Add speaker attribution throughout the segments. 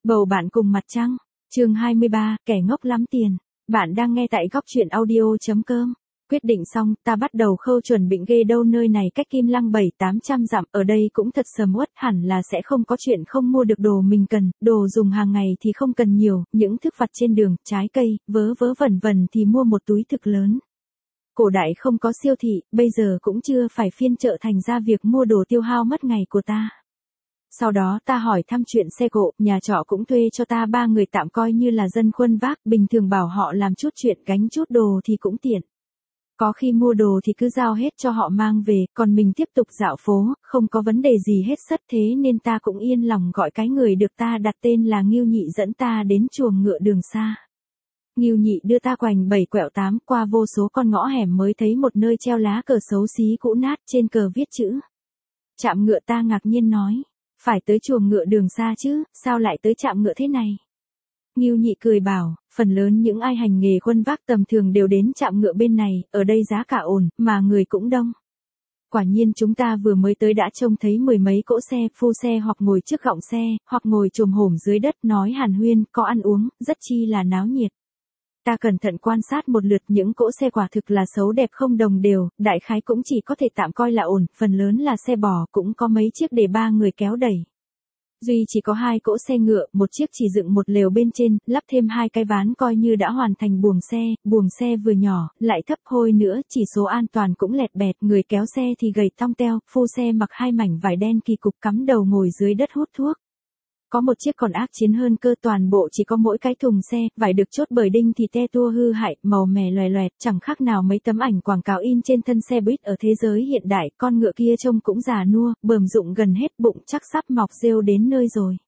Speaker 1: Bầu bạn cùng mặt trăng. Chương 23, kẻ ngốc lắm tiền. Bạn đang nghe tại góc truyện audio.com. Quyết định xong, ta bắt đầu khâu chuẩn bị ghê đâu, nơi này cách Kim Lăng 700-800 dặm, ở đây cũng thật sầm uất, hẳn là sẽ không có chuyện không mua được đồ mình cần, đồ dùng hàng ngày thì không cần nhiều, những thức vặt trên đường, trái cây, vớ vớ vẩn vẩn thì mua một túi thực lớn. Cổ đại không có siêu thị, bây giờ cũng chưa phải phiên chợ, thành ra việc mua đồ tiêu hao mất ngày của ta. Sau đó ta hỏi thăm chuyện xe cộ, nhà trọ cũng thuê cho ta 3 người tạm coi như là dân khuân vác, bình thường bảo họ làm chút chuyện gánh chút đồ thì cũng tiện. Có khi mua đồ thì cứ giao hết cho họ mang về, còn mình tiếp tục dạo phố, không có vấn đề gì hết sất, thế nên ta cũng yên lòng gọi cái người được ta đặt tên là Ngưu Nhị dẫn ta đến chuồng ngựa Đường Sa. Ngưu Nhị đưa ta quành 7 quẹo 8 qua vô số con ngõ hẻm mới thấy một nơi treo lá cờ xấu xí cũ nát, trên cờ viết chữ trạm ngựa. Ta ngạc nhiên nói, phải tới chuồng ngựa Đường Sa chứ, sao lại tới trạm ngựa thế này? Ngưu Nhị cười bảo, phần lớn những ai hành nghề khuân vác tầm thường đều đến trạm ngựa bên này, ở đây giá cả ổn, mà người cũng đông. Quả nhiên chúng ta vừa mới tới đã trông thấy 10 mấy cỗ xe, phu xe hoặc ngồi trước gọng xe, hoặc ngồi chồm hổm dưới đất nói hàn huyên, có ăn uống, rất chi là náo nhiệt. Ta cẩn thận quan sát một lượt, những cỗ xe quả thực là xấu đẹp không đồng đều, đại khái cũng chỉ có thể tạm coi là ổn, phần lớn là xe bò, cũng có mấy chiếc để 3 người kéo đẩy. Duy chỉ có 2 cỗ xe ngựa, một chiếc chỉ dựng một lều bên trên, lắp thêm 2 cái ván coi như đã hoàn thành buồng xe vừa nhỏ, lại thấp hôi nữa, chỉ số an toàn cũng lẹt bẹt, người kéo xe thì gầy tong teo, phu xe mặc 2 mảnh vải đen kỳ cục cắm đầu ngồi dưới đất hút thuốc. Có một chiếc còn ác chiến hơn cơ, toàn bộ chỉ có mỗi cái thùng xe, vải được chốt bởi đinh thì te tua hư hại, màu mè loè loẹt, chẳng khác nào mấy tấm ảnh quảng cáo in trên thân xe buýt ở thế giới hiện đại. Con ngựa kia trông cũng già nua, bờm rụng gần hết, bụng chắc sắp mọc rêu đến nơi rồi.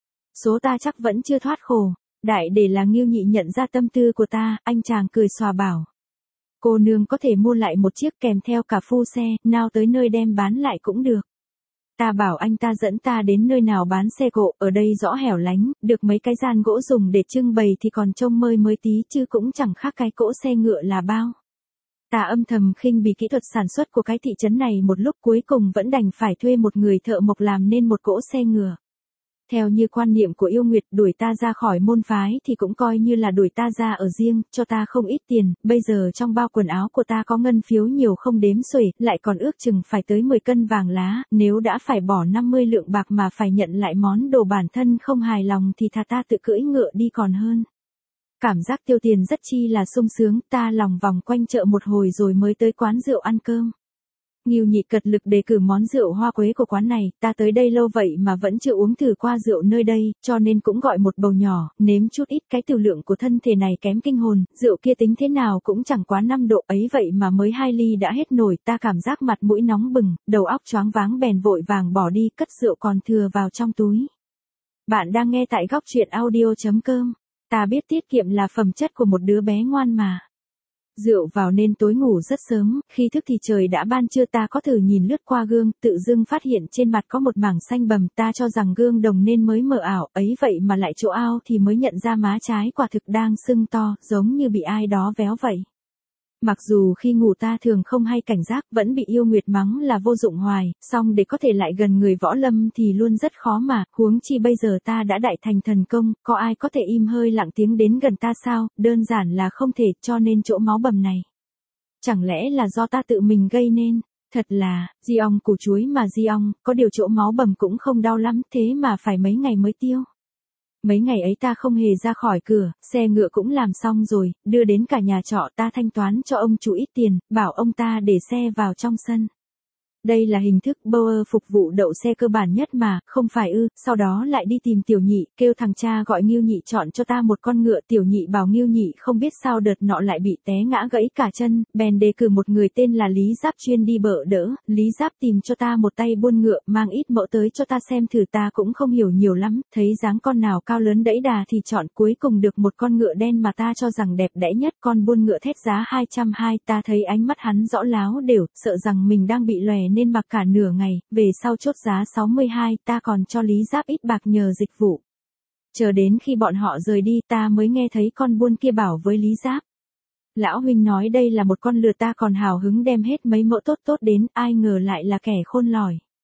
Speaker 1: Số ta chắc vẫn chưa thoát khổ. Đại để là Ngưu Nhị nhận ra tâm tư của ta, anh chàng cười xòa bảo, cô nương có thể mua lại một chiếc kèm theo cả phu xe, nào tới nơi đem bán lại cũng được. Ta bảo anh ta dẫn ta đến nơi nào bán xe cộ, ở đây rõ hẻo lánh, được mấy cái gian gỗ dùng để trưng bày thì còn trông mới tí chứ cũng chẳng khác cái cỗ xe ngựa là bao. Ta âm thầm khinh bỉ kỹ thuật sản xuất của cái thị trấn này, một lúc cuối cùng vẫn đành phải thuê một người thợ mộc làm nên một cỗ xe ngựa. Theo như quan niệm của yêu Nguyệt, đuổi ta ra khỏi môn phái thì cũng coi như là đuổi ta ra ở riêng, cho ta không ít tiền, bây giờ trong bao quần áo của ta có ngân phiếu nhiều không đếm xuể, lại còn ước chừng phải tới 10 cân vàng lá, nếu đã phải bỏ 50 lượng bạc mà phải nhận lại món đồ bản thân không hài lòng thì thà ta tự cưỡi ngựa đi còn hơn. Cảm giác tiêu tiền rất chi là sung sướng, ta lòng vòng quanh chợ một hồi rồi mới tới quán rượu ăn cơm. Ngưu Nhị cật lực đề cử món rượu hoa quế của quán này, ta tới đây lâu vậy mà vẫn chưa uống thử qua rượu nơi đây, cho nên cũng gọi một bầu nhỏ, nếm chút ít. Cái tiểu lượng của thân thể này kém kinh hồn, rượu kia tính thế nào cũng chẳng quá 5 độ ấy vậy mà mới 2 ly đã hết nổi, ta cảm giác mặt mũi nóng bừng, đầu óc choáng váng, bèn vội vàng bỏ đi, cất rượu còn thừa vào trong túi. Bạn đang nghe tại góc truyện audio.com. Ta biết tiết kiệm là phẩm chất của một đứa bé ngoan mà. Rượu vào nên tối ngủ rất sớm, khi thức thì trời đã ban trưa. Ta có thử nhìn lướt qua gương, tự dưng phát hiện trên mặt có một mảng xanh bầm, ta cho rằng gương đồng nên mới mờ ảo, ấy vậy mà lại chỗ ao thì mới nhận ra má trái quả thực đang sưng to, giống như bị ai đó véo vậy. Mặc dù khi ngủ ta thường không hay cảnh giác, vẫn bị yêu Nguyệt mắng là vô dụng hoài, song để có thể lại gần người võ lâm thì luôn rất khó mà, huống chi bây giờ ta đã đại thành thần công, có ai có thể im hơi lặng tiếng đến gần ta sao, đơn giản là không thể, cho nên chỗ máu bầm này. Chẳng lẽ là do ta tự mình gây nên? Thật là, di ong củ chuối mà di ong, có điều chỗ máu bầm cũng không đau lắm, thế mà phải mấy ngày mới tiêu. Mấy ngày ấy ta không hề ra khỏi cửa, xe ngựa cũng làm xong rồi, đưa đến cả nhà trọ. Ta thanh toán cho ông chủ ít tiền, bảo ông ta để xe vào trong sân. Đây là hình thức Bauer phục vụ đậu xe cơ bản nhất mà, không phải ư? Sau đó lại đi tìm Tiểu Nhị, kêu thằng cha gọi Ngưu Nhị chọn cho ta một con ngựa. Tiểu Nhị bảo Ngưu Nhị không biết sao đợt nọ lại bị té ngã gãy cả chân, bèn đề cử một người tên là Lý Giáp chuyên đi bợ đỡ. Lý Giáp tìm cho ta một tay buôn ngựa, mang ít mẫu tới cho ta xem thử. Ta cũng không hiểu nhiều lắm, thấy dáng con nào cao lớn đẫy đà thì chọn, cuối cùng được một con ngựa đen mà ta cho rằng đẹp đẽ nhất. Con buôn ngựa thét giá 220, ta thấy ánh mắt hắn rõ láo đều, sợ rằng mình đang bị lòe nên mặc cả nửa ngày, về sau chốt giá 62, ta còn cho Lý Giáp ít bạc nhờ dịch vụ. Chờ đến khi bọn họ rời đi ta mới nghe thấy con buôn kia bảo với Lý Giáp. Lão huynh nói đây là một con lừa, ta còn hào hứng đem hết mấy mẫu tốt tốt đến, ai ngờ lại là kẻ khôn lỏi.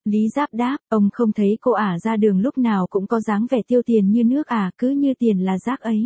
Speaker 1: Lý Giáp đáp, ông không thấy cô ả ra đường lúc nào cũng có dáng vẻ tiêu tiền như nước à, cứ như tiền là rác ấy.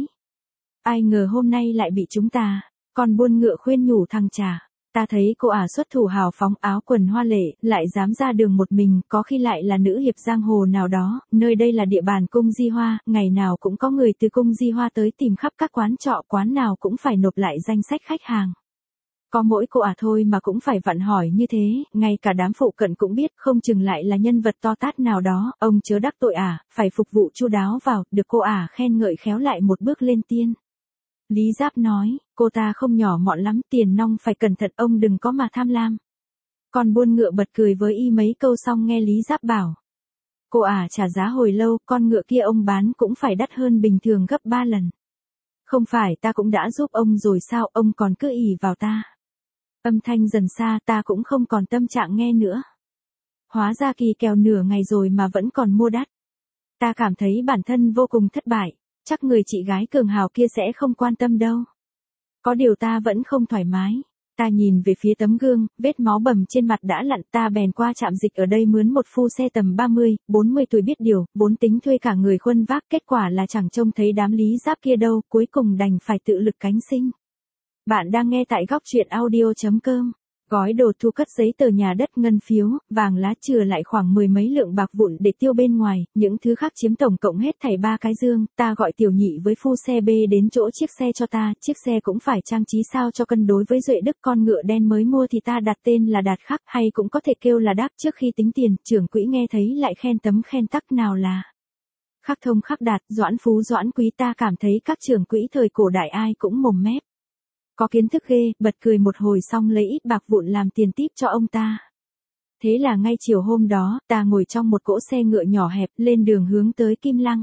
Speaker 1: Ai ngờ hôm nay lại bị chúng ta, còn buôn ngựa khuyên nhủ thằng trà. Ta thấy cô ả xuất thủ hào phóng áo quần hoa lệ, lại dám ra đường một mình, có khi lại là nữ hiệp giang hồ nào đó, nơi đây là địa bàn cung Di Hoa, ngày nào cũng có người từ cung Di Hoa tới tìm khắp các quán trọ, quán nào cũng phải nộp lại danh sách khách hàng. Có mỗi cô ả thôi mà cũng phải vặn hỏi như thế, ngay cả đám phụ cận cũng biết, không chừng lại là nhân vật to tát nào đó, ông chớ đắc tội ả, phải phục vụ chu đáo vào, được cô ả khen ngợi khéo lại một bước lên tiên. Lý Giáp nói, cô ta không nhỏ mọn lắm, tiền nong phải cẩn thận, ông đừng có mà tham lam. Còn buôn ngựa bật cười với y mấy câu xong nghe Lý Giáp bảo. Cô ả trả giá hồi lâu, con ngựa kia ông bán cũng phải đắt hơn bình thường gấp 3 lần. Không phải ta cũng đã giúp ông rồi sao, ông còn cứ ỷ vào ta. Âm thanh dần xa, ta cũng không còn tâm trạng nghe nữa. Hóa ra kỳ kèo nửa ngày rồi mà vẫn còn mua đắt. Ta cảm thấy bản thân vô cùng thất bại, chắc người chị gái cường hào kia sẽ không quan tâm đâu. Có điều ta vẫn không thoải mái. Ta nhìn về phía tấm gương, vết máu bầm trên mặt đã lặn, ta bèn qua trạm dịch ở đây mướn một phu xe tầm 30, 40 tuổi biết điều, vốn tính thuê cả người khuân vác, kết quả là chẳng trông thấy đám Lý Giáp kia đâu, cuối cùng đành phải tự lực cánh sinh. Bạn đang nghe tại góc truyện audio.com. Gói đồ thu cất giấy tờ nhà đất ngân phiếu, vàng lá chừa lại khoảng 10 mấy lượng bạc vụn để tiêu bên ngoài, những thứ khác chiếm tổng cộng hết thảy 3 cái dương, ta gọi tiểu nhị với phu xe B đến chỗ chiếc xe cho ta, chiếc xe cũng phải trang trí sao cho cân đối với Duệ Đức, con ngựa đen mới mua thì ta đặt tên là Đạt Khắc, hay cũng có thể kêu là Đáp. Trước khi tính tiền, trưởng quỹ nghe thấy lại khen tấm khen tắc nào là Khắc Thông Khắc Đạt, Doãn Phú Doãn Quý, ta cảm thấy các trưởng quỹ thời cổ đại ai cũng mồm mép. Có kiến thức ghê, bật cười một hồi xong lấy ít bạc vụn làm tiền típ cho ông ta. Thế là ngay chiều hôm đó, ta ngồi trong một cỗ xe ngựa nhỏ hẹp, lên đường hướng tới Kim Lăng.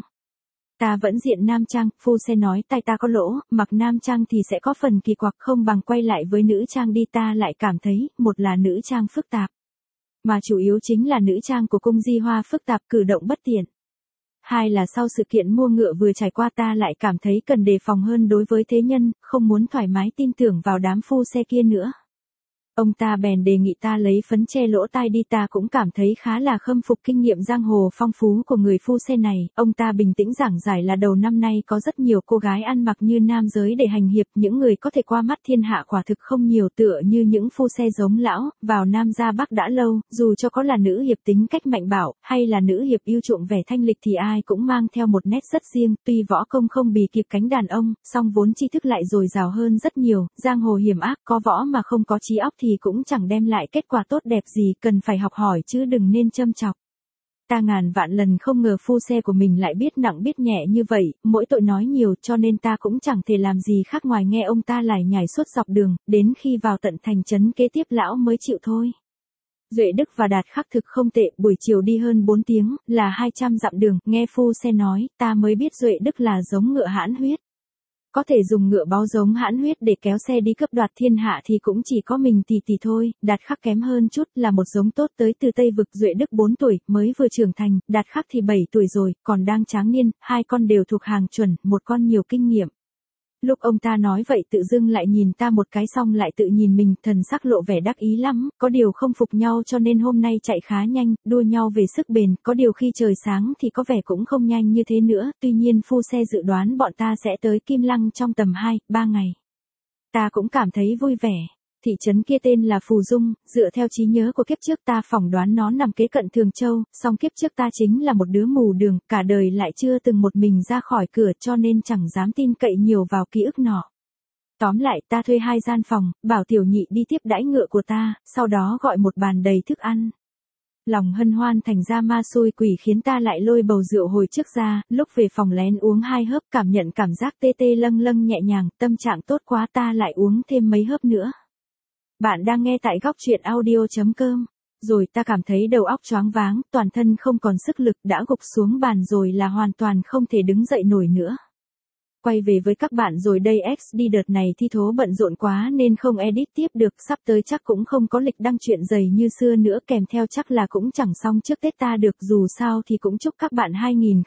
Speaker 1: Ta vẫn diện nam trang, phu xe nói tai ta có lỗ, mặc nam trang thì sẽ có phần kỳ quặc, không bằng quay lại với nữ trang đi. Ta lại cảm thấy, một là nữ trang phức tạp, mà chủ yếu chính là nữ trang của cung Di Hoa phức tạp, cử động bất tiện. Hai là sau sự kiện mua ngựa vừa trải qua ta lại cảm thấy cần đề phòng hơn đối với thế nhân, không muốn thoải mái tin tưởng vào đám phu xe kia nữa. Ông ta bèn đề nghị ta lấy phấn che lỗ tai đi, ta cũng cảm thấy khá là khâm phục kinh nghiệm giang hồ phong phú của người phu xe này. Ông ta bình tĩnh giảng giải là đầu năm nay có rất nhiều cô gái ăn mặc như nam giới để hành hiệp, những người có thể qua mắt thiên hạ quả thực không nhiều, tựa như những phu xe giống lão, vào Nam ra Bắc đã lâu, dù cho có là nữ hiệp tính cách mạnh bạo, hay là nữ hiệp yêu chuộng vẻ thanh lịch thì ai cũng mang theo một nét rất riêng, tuy võ công không bì kịp cánh đàn ông, song vốn tri thức lại dồi dào hơn rất nhiều, giang hồ hiểm ác, có võ mà không có trí óc thì cũng chẳng đem lại kết quả tốt đẹp gì, cần phải học hỏi chứ đừng nên châm chọc. Ta ngàn vạn lần không ngờ phu xe của mình lại biết nặng biết nhẹ như vậy, mỗi tội nói nhiều, cho nên ta cũng chẳng thể làm gì khác ngoài nghe ông ta lải nhải suốt dọc đường, đến khi vào tận thành trấn kế tiếp lão mới chịu thôi. Duệ Đức và Đạt Khắc thực không tệ, buổi chiều đi hơn 4 tiếng, là 200 dặm đường, nghe phu xe nói, ta mới biết Duệ Đức là giống ngựa hãn huyết. Có thể dùng ngựa báo giống hãn huyết để kéo xe đi cướp đoạt thiên hạ thì cũng chỉ có mình tỷ thôi, Đạt Khắc kém hơn chút, là một giống tốt tới từ Tây Vực. Duệ Đức 4 tuổi, mới vừa trưởng thành, Đạt Khắc thì 7 tuổi rồi, còn đang tráng niên, hai con đều thuộc hàng chuẩn, một con nhiều kinh nghiệm. Lúc ông ta nói vậy tự dưng lại nhìn ta một cái xong lại tự nhìn mình, thần sắc lộ vẻ đắc ý lắm, có điều không phục nhau cho nên hôm nay chạy khá nhanh, đua nhau về sức bền, có điều khi trời sáng thì có vẻ cũng không nhanh như thế nữa, tuy nhiên phu xe dự đoán bọn ta sẽ tới Kim Lăng trong tầm 2-3 ngày. Ta cũng cảm thấy vui vẻ. Thị trấn kia tên là Phù Dung, dựa theo trí nhớ của kiếp trước ta phỏng đoán nó nằm kế cận Thường Châu, song kiếp trước ta chính là một đứa mù đường, cả đời lại chưa từng một mình ra khỏi cửa cho nên chẳng dám tin cậy nhiều vào ký ức nọ. Tóm lại ta thuê 2 gian phòng, bảo tiểu nhị đi tiếp đãi ngựa của ta, sau đó gọi một bàn đầy thức ăn. Lòng hân hoan thành ra ma xui quỷ khiến ta lại lôi bầu rượu hồi trước ra, lúc về phòng lén uống 2 hớp cảm nhận cảm giác tê tê lâng lâng nhẹ nhàng, tâm trạng tốt quá ta lại uống thêm mấy hớp nữa. Bạn đang nghe tại góc truyện audio.com. Rồi ta cảm thấy đầu óc choáng váng, toàn thân không còn sức lực, đã gục xuống bàn rồi là hoàn toàn không thể đứng dậy nổi nữa. Quay về với các bạn rồi đây, XD đợt này thi thố bận rộn quá nên không edit tiếp được, sắp tới chắc cũng không có lịch đăng chuyện dày như xưa nữa, kèm theo chắc là cũng chẳng xong trước Tết ta được, dù sao thì cũng chúc các bạn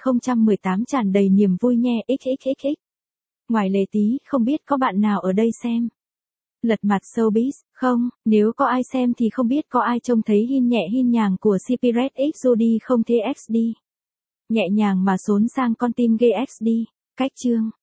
Speaker 1: 2018 tràn đầy niềm vui nha, xxxx. Ngoài Lệ Tí, không biết có bạn nào ở đây xem Lật mặt showbiz, không, nếu có ai xem thì không biết có ai trông thấy hin nhẹ hin nhàng của Spirit X Jody không thế XD. Nhẹ nhàng mà xốn sang con tim ghê XD. Cách chương.